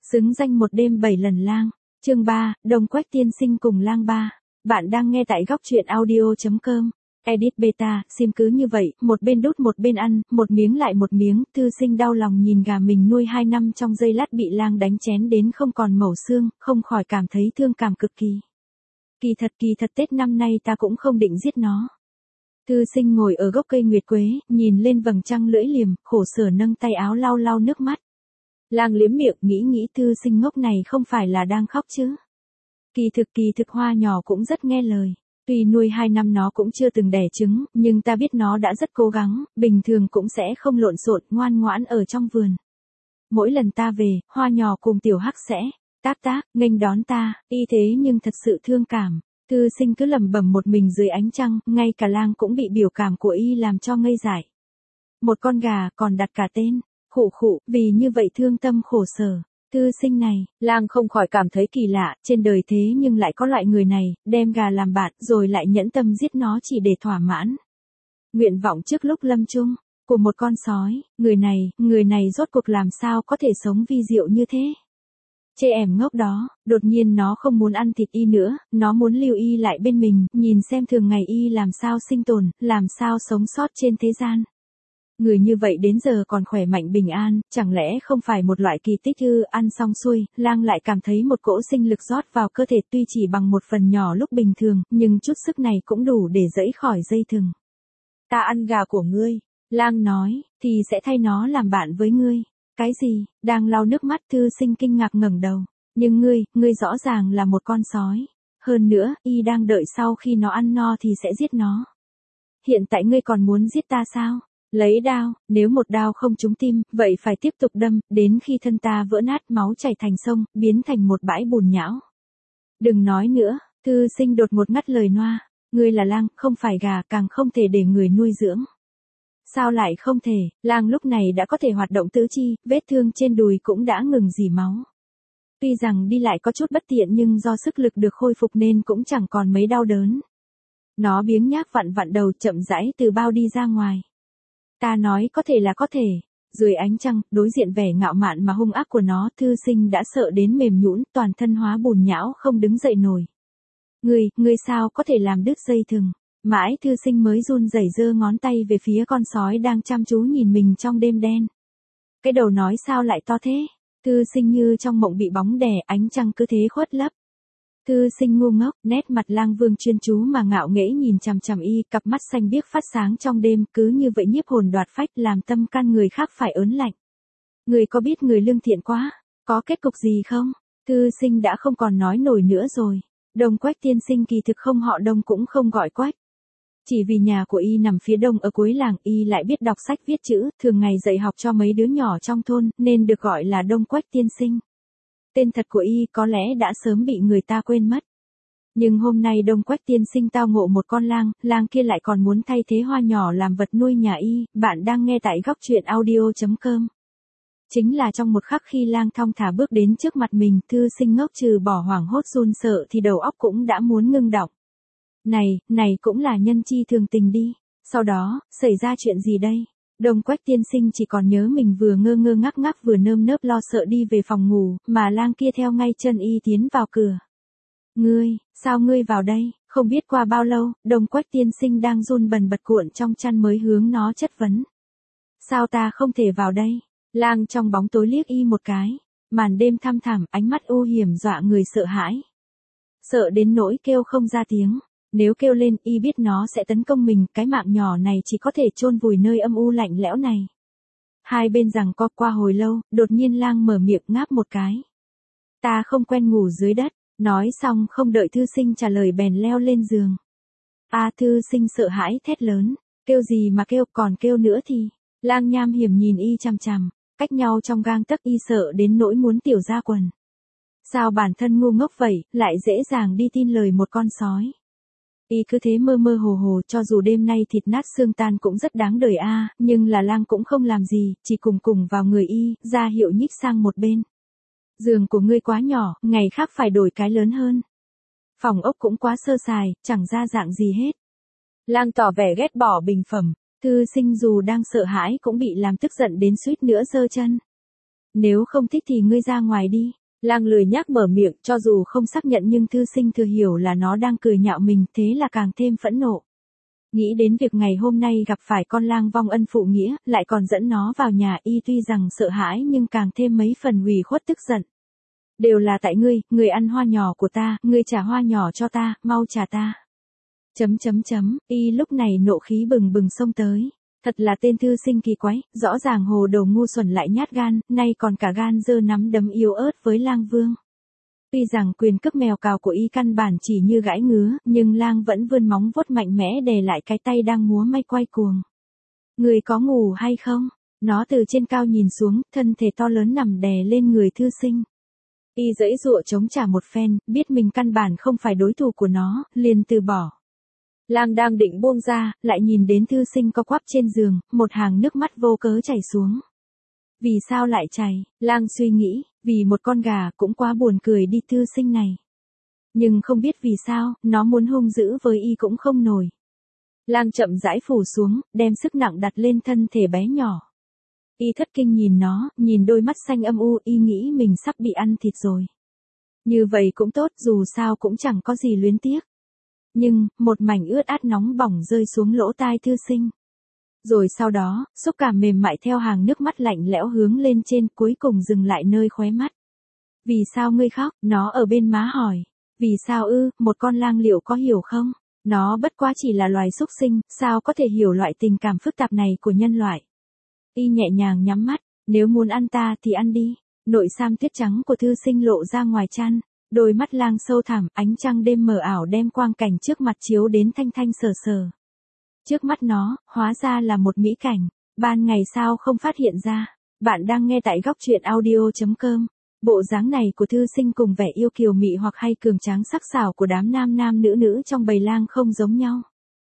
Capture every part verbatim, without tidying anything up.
Xứng danh một đêm bảy lần lang. Chương ba, Đông Quách tiên sinh cùng lang ba. Bạn đang nghe tại góc truyện audio chấm com. Edit beta, sim cứ như vậy, một bên đút một bên ăn, một miếng lại một miếng, Thư Sinh đau lòng nhìn gà mình nuôi hai năm trong giây lát bị lang đánh chén đến không còn mẩu xương, không khỏi cảm thấy thương cảm cực kỳ. Kỳ thật kỳ thật Tết năm nay ta cũng không định giết nó. Thư Sinh ngồi ở gốc cây nguyệt quế, nhìn lên vầng trăng lưỡi liềm, khổ sở nâng tay áo lau lau nước mắt. Lang liếm miệng nghĩ nghĩ Thư Sinh ngốc này không phải là đang khóc chứ. Kỳ thực kỳ thực hoa nhỏ cũng rất nghe lời. Tuy nuôi hai năm nó cũng chưa từng đẻ trứng, nhưng ta biết nó đã rất cố gắng, bình thường cũng sẽ không lộn xộn, ngoan ngoãn ở trong vườn. Mỗi lần ta về, hoa nhỏ cùng tiểu hắc sẽ táp táp, nghênh đón ta, y thế nhưng thật sự thương cảm. Thư Sinh cứ lẩm bẩm một mình dưới ánh trăng, ngay cả lang cũng bị biểu cảm của y làm cho ngây dại. Một con gà còn đặt cả tên, khụ khụ, vì như vậy thương tâm khổ sở. Thư Sinh này, lang không khỏi cảm thấy kỳ lạ, trên đời thế nhưng lại có loại người này, đem gà làm bạn, rồi lại nhẫn tâm giết nó chỉ để thỏa mãn nguyện vọng trước lúc lâm chung của một con sói. Người này, người này rốt cuộc làm sao có thể sống vi diệu như thế? Chê ẻm ngốc đó, đột nhiên nó không muốn ăn thịt y nữa, nó muốn lưu y lại bên mình, nhìn xem thường ngày y làm sao sinh tồn, làm sao sống sót trên thế gian. Người như vậy đến giờ còn khỏe mạnh bình an, chẳng lẽ không phải một loại kỳ tích ư? Ăn xong xuôi, lang lại cảm thấy một cỗ sinh lực rót vào cơ thể, tuy chỉ bằng một phần nhỏ lúc bình thường, nhưng chút sức này cũng đủ để giãy khỏi dây thừng. Ta ăn gà của ngươi, lang nói, thì sẽ thay nó làm bạn với ngươi. Cái gì? Đang lau nước mắt Thư Sinh kinh ngạc ngẩng đầu. Nhưng ngươi, ngươi rõ ràng là một con sói. Hơn nữa, y đang đợi sau khi nó ăn no thì sẽ giết nó. Hiện tại ngươi còn muốn giết ta sao? Lấy đao, nếu một đao không trúng tim, vậy phải tiếp tục đâm, đến khi thân ta vỡ nát, máu chảy thành sông, biến thành một bãi bùn nhão. Đừng nói nữa, Thư Sinh đột ngột ngắt lời Noa. Ngươi là lang, không phải gà, càng không thể để người nuôi dưỡng. Sao lại không thể? Lang lúc này đã có thể hoạt động tứ chi, vết thương trên đùi cũng đã ngừng rỉ máu. Tuy rằng đi lại có chút bất tiện nhưng do sức lực được khôi phục nên cũng chẳng còn mấy đau đớn. Nó biếng nhác vặn vặn đầu chậm rãi từ bao đi ra ngoài. Ta nói có thể là có thể. Dưới ánh trăng, đối diện vẻ ngạo mạn mà hung ác của nó, Thư Sinh đã sợ đến mềm nhũn, toàn thân hóa bùn nhão không đứng dậy nổi. Ngươi, ngươi sao có thể làm đứt dây thừng? Mãi Thư Sinh mới run rẩy giơ ngón tay về phía con sói đang chăm chú nhìn mình trong đêm đen. Cái đầu nói sao lại to thế? Thư Sinh như trong mộng bị bóng đè, ánh trăng cứ thế khuất lấp. Thư Sinh ngu ngốc, nét mặt Lang Vương chuyên chú mà ngạo nghễ nhìn chằm chằm y, cặp mắt xanh biếc phát sáng trong đêm, cứ như vậy nhiếp hồn đoạt phách, làm tâm can người khác phải ớn lạnh. Người có biết người lương thiện quá, có kết cục gì không? Thư Sinh đã không còn nói nổi nữa rồi. Đông Quách tiên sinh kỳ thực không họ Đông cũng không gọi Quách. Chỉ vì nhà của y nằm phía đông ở cuối làng, y lại biết đọc sách viết chữ, thường ngày dạy học cho mấy đứa nhỏ trong thôn, nên được gọi là Đông Quách tiên sinh. Tên thật của y có lẽ đã sớm bị người ta quên mất. Nhưng hôm nay Đông Quách tiên sinh tao ngộ một con lang, lang kia lại còn muốn thay thế hoa nhỏ làm vật nuôi nhà y. Bạn đang nghe tại góc truyện audio chấm com. Chính là trong một khắc khi lang thong thả bước đến trước mặt mình, Thư Sinh ngốc trừ bỏ hoảng hốt run sợ thì đầu óc cũng đã muốn ngưng đọng. Này, này cũng là nhân chi thường tình đi. Sau đó, xảy ra chuyện gì đây? Đông Quách tiên sinh chỉ còn nhớ mình vừa ngơ ngơ ngác ngác vừa nơm nớp lo sợ đi về phòng ngủ, mà lang kia theo ngay chân y tiến vào cửa. Ngươi, sao ngươi vào đây? Không biết qua bao lâu, Đông Quách tiên sinh đang run bần bật cuộn trong chăn mới hướng nó chất vấn. Sao ta không thể vào đây? Lang trong bóng tối liếc y một cái. Màn đêm thăm thẳm, ánh mắt u hiểm dọa người sợ hãi. Sợ đến nỗi kêu không ra tiếng. Nếu kêu lên, y biết nó sẽ tấn công mình, cái mạng nhỏ này chỉ có thể chôn vùi nơi âm u lạnh lẽo này. Hai bên giằng co qua hồi lâu, đột nhiên lang mở miệng ngáp một cái. Ta không quen ngủ dưới đất, nói xong không đợi Thư Sinh trả lời bèn leo lên giường. A Thư Sinh sợ hãi thét lớn, kêu gì mà kêu, còn kêu nữa thì. Lang nham hiểm nhìn y chằm chằm, cách nhau trong gang tấc, y sợ đến nỗi muốn tiểu ra quần. Sao bản thân ngu ngốc vậy, lại dễ dàng đi tin lời một con sói. Y cứ thế mơ mơ hồ hồ, cho dù đêm nay thịt nát xương tan cũng rất đáng đời a, à, nhưng là lang cũng không làm gì, chỉ cùng cùng vào người y, ra hiệu nhích sang một bên. Giường của ngươi quá nhỏ, ngày khác phải đổi cái lớn hơn. Phòng ốc cũng quá sơ sài, chẳng ra dạng gì hết. Lang tỏ vẻ ghét bỏ bình phẩm, Thư Sinh dù đang sợ hãi cũng bị làm tức giận đến suýt nữa giơ chân. Nếu không thích thì ngươi ra ngoài đi. Lang lười nhác mở miệng, cho dù không xác nhận nhưng thư sinh thừa hiểu là nó đang cười nhạo mình, thế là càng thêm phẫn nộ. Nghĩ đến việc ngày hôm nay gặp phải con lang vong ân phụ nghĩa, lại còn dẫn nó vào nhà, y tuy rằng sợ hãi nhưng càng thêm mấy phần ủy khuất tức giận. Đều là tại ngươi, ngươi ăn hoa nhỏ của ta, ngươi trả hoa nhỏ cho ta, mau trả ta. Chấm chấm chấm, y lúc này nộ khí bừng bừng xông tới. Thật là tên thư sinh kỳ quái, rõ ràng hồ đồ ngu xuẩn lại nhát gan, nay còn cả gan giơ nắm đấm yếu ớt với lang vương. Tuy rằng quyền cước mèo cào của y căn bản chỉ như gãi ngứa, nhưng lang vẫn vươn móng vuốt mạnh mẽ đè lại cái tay đang múa may quay cuồng. Người có ngủ hay không? Nó từ trên cao nhìn xuống, thân thể to lớn nằm đè lên người thư sinh. Y giãy giụa chống trả một phen, biết mình căn bản không phải đối thủ của nó, liền từ bỏ. Lang đang định buông ra, lại nhìn đến thư sinh co quắp trên giường, một hàng nước mắt vô cớ chảy xuống. Vì sao lại chảy? Lang suy nghĩ, vì một con gà cũng quá buồn cười đi thư sinh này. Nhưng không biết vì sao, nó muốn hung dữ với y cũng không nổi. Lang chậm rãi phủ xuống, đem sức nặng đặt lên thân thể bé nhỏ. Y thất kinh nhìn nó, nhìn đôi mắt xanh âm u, y nghĩ mình sắp bị ăn thịt rồi. Như vậy cũng tốt, dù sao cũng chẳng có gì luyến tiếc. Nhưng, một mảnh ướt át nóng bỏng rơi xuống lỗ tai thư sinh. Rồi sau đó, xúc cảm mềm mại theo hàng nước mắt lạnh lẽo hướng lên trên, cuối cùng dừng lại nơi khóe mắt. Vì sao ngươi khóc? Nó ở bên má hỏi. Vì sao ư, một con lang liệu có hiểu không? Nó bất quá chỉ là loài súc sinh, sao có thể hiểu loại tình cảm phức tạp này của nhân loại? Y nhẹ nhàng nhắm mắt, nếu muốn ăn ta thì ăn đi. Nội sam tuyết trắng của thư sinh lộ ra ngoài chăn. Đôi mắt lang sâu thẳm, ánh trăng đêm mờ ảo đem quang cảnh trước mặt chiếu đến thanh thanh sờ sờ. Trước mắt nó, hóa ra là một mỹ cảnh. Ban ngày sao không phát hiện ra. Bạn đang nghe tại góc truyện audio chấm com. Bộ dáng này của thư sinh cùng vẻ yêu kiều mị hoặc hay cường tráng sắc sảo của đám nam nam nữ nữ trong bầy lang không giống nhau.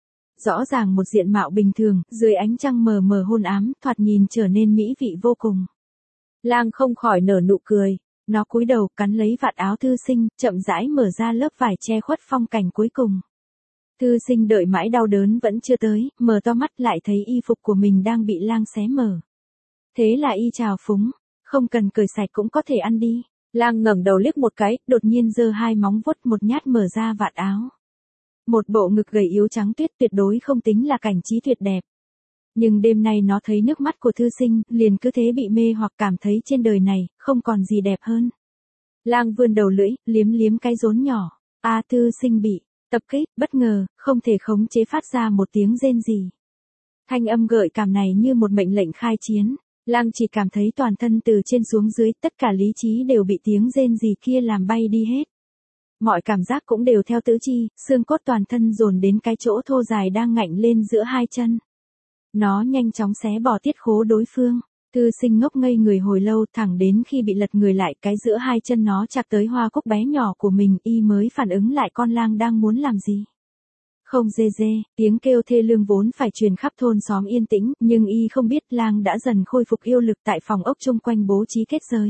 Rõ ràng một diện mạo bình thường, dưới ánh trăng mờ mờ hôn ám, thoạt nhìn trở nên mỹ vị vô cùng. Lang không khỏi nở nụ cười. Nó cúi đầu cắn lấy vạt áo thư sinh, chậm rãi mở ra lớp vải che khuất phong cảnh cuối cùng. Thư sinh đợi mãi đau đớn vẫn chưa tới, mở to mắt lại thấy y phục của mình đang bị lang xé mở. Thế là y trào phúng, không cần cởi sạch cũng có thể ăn đi. Lang ngẩng đầu liếc một cái, đột nhiên giơ hai móng vuốt một nhát mở ra vạt áo. Một bộ ngực gầy yếu trắng tuyết tuyệt đối không tính là cảnh trí tuyệt đẹp. Nhưng đêm nay nó thấy nước mắt của thư sinh, liền cứ thế bị mê hoặc cảm thấy trên đời này, không còn gì đẹp hơn. Lang vươn đầu lưỡi, liếm liếm cái rốn nhỏ. A thư sinh bị tập kích, bất ngờ, không thể khống chế phát ra một tiếng rên gì. Thanh âm gợi cảm này như một mệnh lệnh khai chiến. Lang chỉ cảm thấy toàn thân từ trên xuống dưới, tất cả lý trí đều bị tiếng rên gì kia làm bay đi hết. Mọi cảm giác cũng đều theo tứ chi, xương cốt toàn thân dồn đến cái chỗ thô dài đang ngạnh lên giữa hai chân. Nó nhanh chóng xé bỏ tiết khố đối phương. Thư sinh ngốc ngây người hồi lâu, thẳng đến khi bị lật người lại, cái giữa hai chân nó chặt tới hoa cúc bé nhỏ của mình, y mới phản ứng lại con lang đang muốn làm gì. Không dê dê, tiếng kêu thê lương vốn phải truyền khắp thôn xóm yên tĩnh, nhưng y không biết lang đã dần khôi phục yêu lực tại phòng ốc chung quanh bố trí kết giới.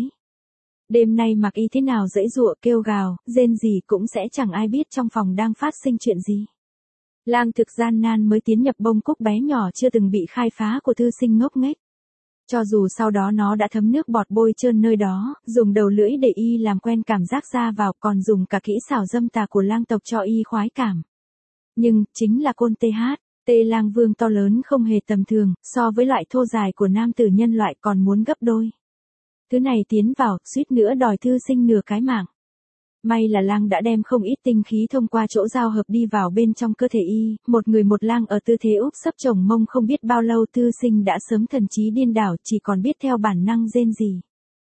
Đêm nay mặc y thế nào dãy giụa kêu gào, rên gì cũng sẽ chẳng ai biết trong phòng đang phát sinh chuyện gì. Lang thực gian nan mới tiến nhập bông cúc bé nhỏ chưa từng bị khai phá của thư sinh ngốc nghếch. Cho dù sau đó nó đã thấm nước bọt bôi trơn nơi đó, dùng đầu lưỡi để y làm quen cảm giác ra vào, còn dùng cả kỹ xảo dâm tà của lang tộc cho y khoái cảm. Nhưng, chính là côn tê hát, tê lang vương to lớn không hề tầm thường, so với loại thô dài của nam tử nhân loại còn muốn gấp đôi. Thứ này tiến vào, suýt nữa đòi thư sinh nửa cái mạng. May là lang đã đem không ít tinh khí thông qua chỗ giao hợp đi vào bên trong cơ thể y, một người một lang ở tư thế úp sấp chồng mông không biết bao lâu thư sinh đã sớm thần trí điên đảo, chỉ còn biết theo bản năng rên gì.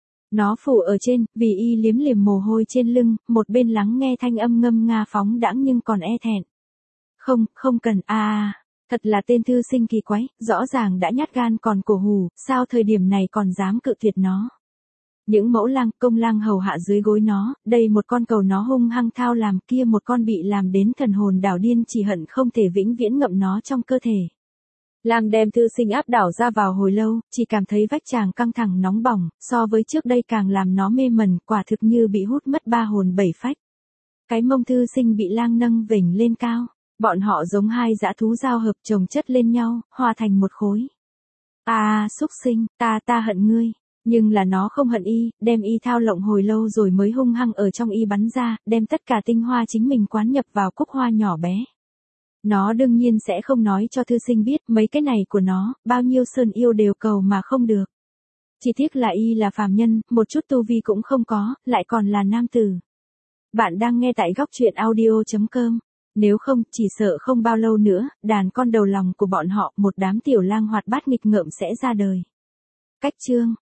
Nó phủ ở trên, vì y liếm liềm mồ hôi trên lưng, một bên lắng nghe thanh âm ngâm nga phóng đãng nhưng còn e thẹn. Không, không cần, à, à, thật là tên thư sinh kỳ quái, rõ ràng đã nhát gan còn cổ hủ, sao thời điểm này còn dám cự tuyệt nó. Những mẫu lang, công lang hầu hạ dưới gối nó, đây một con cầu nó hung hăng thao làm, kia một con bị làm đến thần hồn đảo điên, chỉ hận không thể vĩnh viễn ngậm nó trong cơ thể. Lang đem thư sinh áp đảo ra vào hồi lâu, chỉ cảm thấy vách chàng căng thẳng nóng bỏng, so với trước đây càng làm nó mê mẩn, quả thực như bị hút mất ba hồn bảy phách. Cái mông thư sinh bị lang nâng vểnh lên cao, bọn họ giống hai dã thú giao hợp chồng chất lên nhau, hòa thành một khối. À, xúc sinh, ta ta hận ngươi. Nhưng là nó không hận y, đem y thao lộng hồi lâu rồi mới hung hăng ở trong y bắn ra, đem tất cả tinh hoa chính mình quán nhập vào cúc hoa nhỏ bé. Nó đương nhiên sẽ không nói cho thư sinh biết mấy cái này của nó, bao nhiêu sơn yêu đều cầu mà không được. Chỉ tiếc là y là phàm nhân, một chút tu vi cũng không có, lại còn là nam tử. Bạn đang nghe tại góc truyện audio chấm com. Nếu không, chỉ sợ không bao lâu nữa, đàn con đầu lòng của bọn họ, một đám tiểu lang hoạt bát nghịch ngợm sẽ ra đời. Cách chương